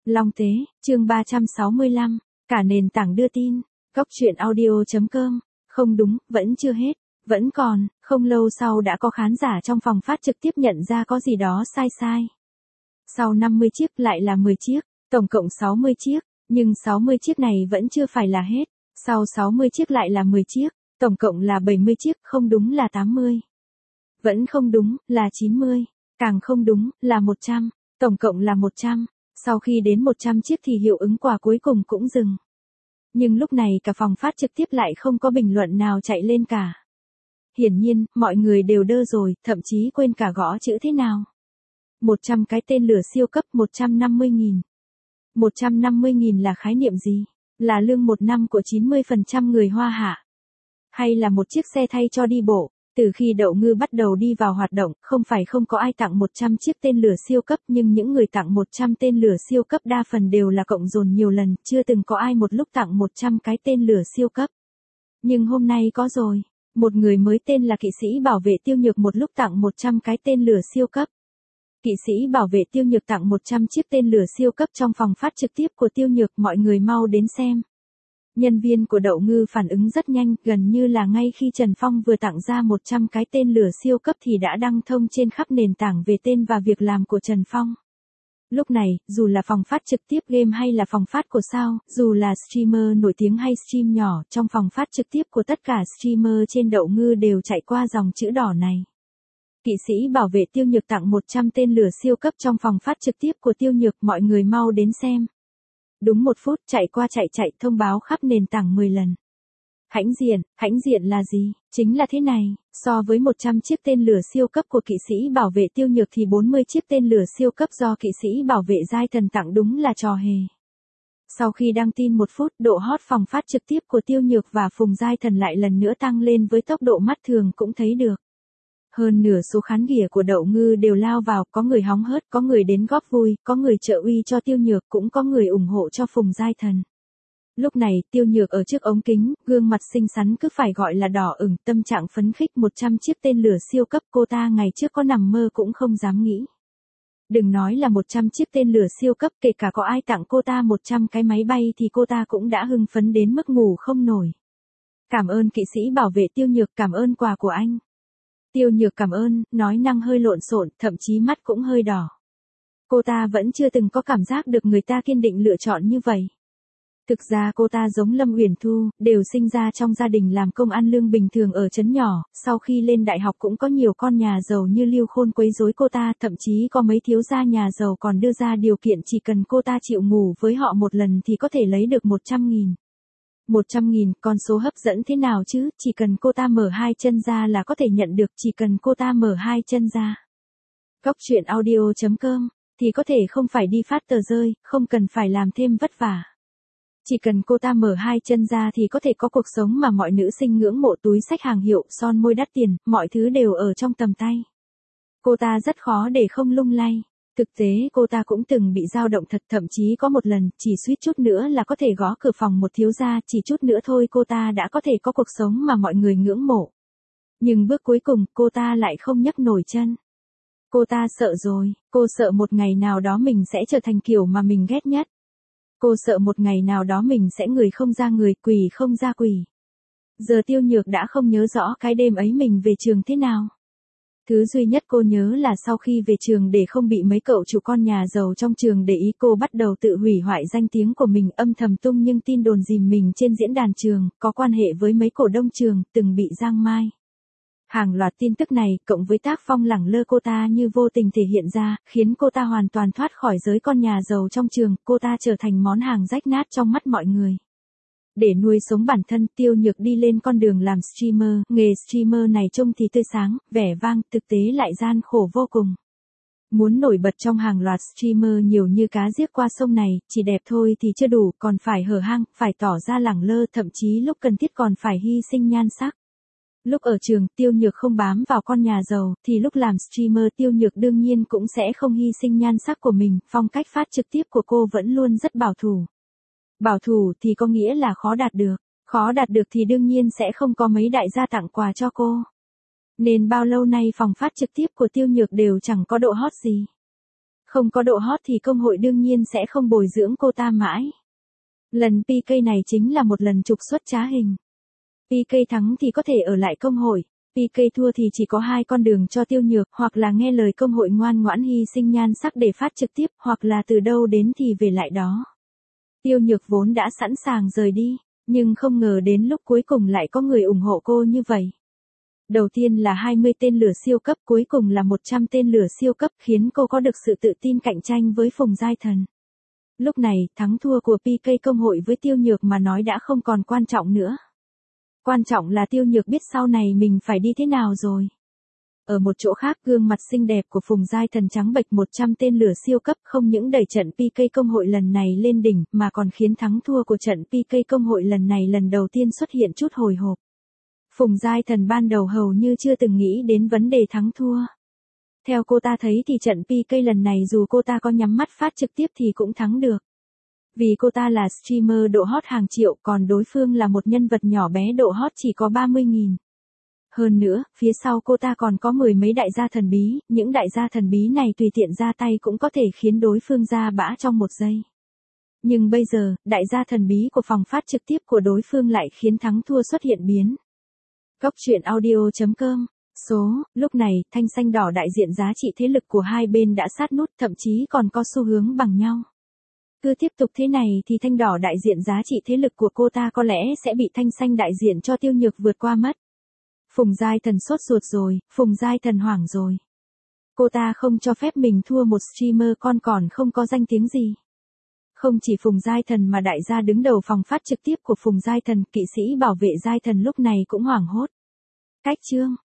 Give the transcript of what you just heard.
Long Tế, chương 365, cả nền tảng đưa tin, Cóc truyện audio.com, không đúng, vẫn chưa hết, vẫn còn, không lâu sau đã có khán giả trong phòng phát trực tiếp nhận ra có gì đó sai sai. Sau 50 chiếc lại là 10 chiếc, tổng cộng 60 chiếc, nhưng 60 chiếc này vẫn chưa phải là hết, sau 60 chiếc lại là 10 chiếc, tổng cộng là 70 chiếc, không đúng là 80. Vẫn không đúng, là 90, càng không đúng, là 100, tổng cộng là 100. Sau khi đến 100 chiếc thì hiệu ứng quà cuối cùng cũng dừng. Nhưng lúc này cả phòng phát trực tiếp lại không có bình luận nào chạy lên cả. Hiển nhiên, mọi người đều đơ rồi, thậm chí quên cả gõ chữ thế nào. 100 cái tên lửa siêu cấp 150.000. 150.000 là khái niệm gì? Là lương một năm của 90% người Hoa hạ? Hay là một chiếc xe thay cho đi bộ? Từ khi Đậu Ngư bắt đầu đi vào hoạt động, không phải không có ai tặng 100 chiếc tên lửa siêu cấp, nhưng những người tặng 100 tên lửa siêu cấp đa phần đều là cộng dồn nhiều lần, chưa từng có ai một lúc tặng 100 cái tên lửa siêu cấp. Nhưng hôm nay có rồi, một người mới tên là kỵ sĩ bảo vệ Tiêu Nhược một lúc tặng 100 cái tên lửa siêu cấp. Kỵ sĩ bảo vệ Tiêu Nhược tặng 100 chiếc tên lửa siêu cấp trong phòng phát trực tiếp của Tiêu Nhược, mọi người mau đến xem. Nhân viên của Đậu Ngư phản ứng rất nhanh, gần như là ngay khi Trần Phong vừa tặng ra 100 cái tên lửa siêu cấp thì đã đăng thông trên khắp nền tảng về tên và việc làm của Trần Phong. Lúc này, dù là phòng phát trực tiếp game hay là phòng phát của sao, dù là streamer nổi tiếng hay stream nhỏ, trong phòng phát trực tiếp của tất cả streamer trên Đậu Ngư đều chạy qua dòng chữ đỏ này. Kỵ sĩ bảo vệ Tiêu Nhược tặng 100 tên lửa siêu cấp trong phòng phát trực tiếp của Tiêu Nhược, mọi người mau đến xem. Đúng 1 phút, chạy qua chạy thông báo khắp nền tảng 10 lần. Hãnh diện là gì? Chính là thế này, so với 100 chiếc tên lửa siêu cấp của kỵ sĩ bảo vệ Tiêu Nhược thì 40 chiếc tên lửa siêu cấp do kỵ sĩ bảo vệ Giai Thần tặng đúng là trò hề. Sau khi đăng tin 1 phút, độ hot phòng phát trực tiếp của Tiêu Nhược và Phùng Giai Thần lại lần nữa tăng lên với tốc độ mắt thường cũng thấy được. Hơn nửa số khán giả của Đậu Ngư đều lao vào, có người hóng hớt, có người đến góp vui, có người trợ uy cho Tiêu Nhược, cũng có người ủng hộ cho Phùng Giai Thần. Lúc này, Tiêu Nhược ở trước ống kính, gương mặt xinh xắn cứ phải gọi là đỏ ửng, tâm trạng phấn khích. 100 chiếc tên lửa siêu cấp cô ta ngày trước có nằm mơ cũng không dám nghĩ. Đừng nói là 100 chiếc tên lửa siêu cấp, kể cả có ai tặng cô ta 100 cái máy bay thì cô ta cũng đã hưng phấn đến mức ngủ không nổi. Cảm ơn kỵ sĩ bảo vệ Tiêu Nhược, cảm ơn quà của anh. Tiêu Nhược cảm ơn, nói năng hơi lộn xộn, thậm chí mắt cũng hơi đỏ. Cô ta vẫn chưa từng có cảm giác được người ta kiên định lựa chọn như vậy. Thực ra cô ta giống Lâm Uyển Thu, đều sinh ra trong gia đình làm công ăn lương bình thường ở trấn nhỏ, sau khi lên đại học cũng có nhiều con nhà giàu như Lưu Khôn quấy rối cô ta, thậm chí có mấy thiếu gia nhà giàu còn đưa ra điều kiện chỉ cần cô ta chịu ngủ với họ một lần thì có thể lấy được 100.000. 100.000, con số hấp dẫn thế nào chứ, chỉ cần cô ta mở hai chân ra là có thể nhận được, chỉ cần cô ta mở hai chân ra. Cóc truyện audio.com, thì có thể không phải đi phát tờ rơi, không cần phải làm thêm vất vả. Chỉ cần cô ta mở hai chân ra thì có thể có cuộc sống mà mọi nữ sinh ngưỡng mộ, túi xách hàng hiệu, son môi đắt tiền, mọi thứ đều ở trong tầm tay. Cô ta rất khó để không lung lay. Thực tế cô ta cũng từng bị dao động thật, thậm chí có một lần, chỉ suýt chút nữa là có thể gõ cửa phòng một thiếu gia, chỉ chút nữa thôi cô ta đã có thể có cuộc sống mà mọi người ngưỡng mộ. Nhưng bước cuối cùng, cô ta lại không nhấc nổi chân. Cô ta sợ rồi, cô sợ một ngày nào đó mình sẽ trở thành kiểu mà mình ghét nhất. Cô sợ một ngày nào đó mình sẽ người không ra người, quỷ không ra quỷ. Giờ Tiêu Nhược đã không nhớ rõ cái đêm ấy mình về trường thế nào. Thứ duy nhất cô nhớ là sau khi về trường, để không bị mấy cậu chủ con nhà giàu trong trường để ý, cô bắt đầu tự hủy hoại danh tiếng của mình, âm thầm tung những tin đồn dìm mình trên diễn đàn trường, có quan hệ với mấy cổ đông trường, từng bị giang mai. Hàng loạt tin tức này, cộng với tác phong lẳng lơ cô ta như vô tình thể hiện ra, khiến cô ta hoàn toàn thoát khỏi giới con nhà giàu trong trường, cô ta trở thành món hàng rách nát trong mắt mọi người. Để nuôi sống bản thân, Tiêu Nhược đi lên con đường làm streamer, nghề streamer này trông thì tươi sáng, vẻ vang, thực tế lại gian khổ vô cùng. Muốn nổi bật trong hàng loạt streamer nhiều như cá giết qua sông này, chỉ đẹp thôi thì chưa đủ, còn phải hở hang, phải tỏ ra lẳng lơ, thậm chí lúc cần thiết còn phải hy sinh nhan sắc. Lúc ở trường, Tiêu Nhược không bám vào con nhà giàu, thì lúc làm streamer Tiêu Nhược đương nhiên cũng sẽ không hy sinh nhan sắc của mình, phong cách phát trực tiếp của cô vẫn luôn rất bảo thủ. Bảo thủ thì có nghĩa là khó đạt được. Khó đạt được thì đương nhiên sẽ không có mấy đại gia tặng quà cho cô. Nên bao lâu nay phòng phát trực tiếp của Tiêu Nhược đều chẳng có độ hot gì. Không có độ hot thì công hội đương nhiên sẽ không bồi dưỡng cô ta mãi. Lần PK này chính là một lần trục xuất trá hình. PK thắng thì có thể ở lại công hội, PK thua thì chỉ có hai con đường cho Tiêu Nhược, hoặc là nghe lời công hội ngoan ngoãn hy sinh nhan sắc để phát trực tiếp, hoặc là từ đâu đến thì về lại đó. Tiêu Nhược vốn đã sẵn sàng rời đi, nhưng không ngờ đến lúc cuối cùng lại có người ủng hộ cô như vậy. Đầu tiên là 20 tên lửa siêu cấp, cuối cùng là 100 tên lửa siêu cấp, khiến cô có được sự tự tin cạnh tranh với Phùng Giai Thần. Lúc này, thắng thua của PK công hội với Tiêu Nhược mà nói đã không còn quan trọng nữa. Quan trọng là Tiêu Nhược biết sau này mình phải đi thế nào rồi. Ở một chỗ khác, gương mặt xinh đẹp của Phùng Giai Thần trắng bệch 100 tên lửa siêu cấp không những đẩy trận PK công hội lần này lên đỉnh, mà còn khiến thắng thua của trận PK công hội lần này lần đầu tiên xuất hiện chút hồi hộp. Phùng Giai Thần ban đầu hầu như chưa từng nghĩ đến vấn đề thắng thua. Theo cô ta thấy thì trận PK lần này dù cô ta có nhắm mắt phát trực tiếp thì cũng thắng được. Vì cô ta là streamer độ hot hàng triệu, còn đối phương là một nhân vật nhỏ bé độ hot chỉ có 30.000. Hơn nữa, phía sau cô ta còn có mười mấy đại gia thần bí, những đại gia thần bí này tùy tiện ra tay cũng có thể khiến đối phương ra bã trong một giây. Nhưng bây giờ, đại gia thần bí của phòng phát trực tiếp của đối phương lại khiến thắng thua xuất hiện biến. Góc truyện audio.com. Lúc này, thanh xanh đỏ đại diện giá trị thế lực của hai bên đã sát nút, thậm chí còn có xu hướng bằng nhau. Cứ tiếp tục thế này thì thanh đỏ đại diện giá trị thế lực của cô ta có lẽ sẽ bị thanh xanh đại diện cho Tiêu Nhược vượt qua mất. Phùng Giai Thần sốt ruột rồi, Phùng Giai Thần hoảng rồi. Cô ta không cho phép mình thua một streamer còn không có danh tiếng gì. Không chỉ Phùng Giai Thần mà đại gia đứng đầu phòng phát trực tiếp của Phùng Giai Thần, kỵ sĩ bảo vệ Giai Thần lúc này cũng hoảng hốt. Cách chương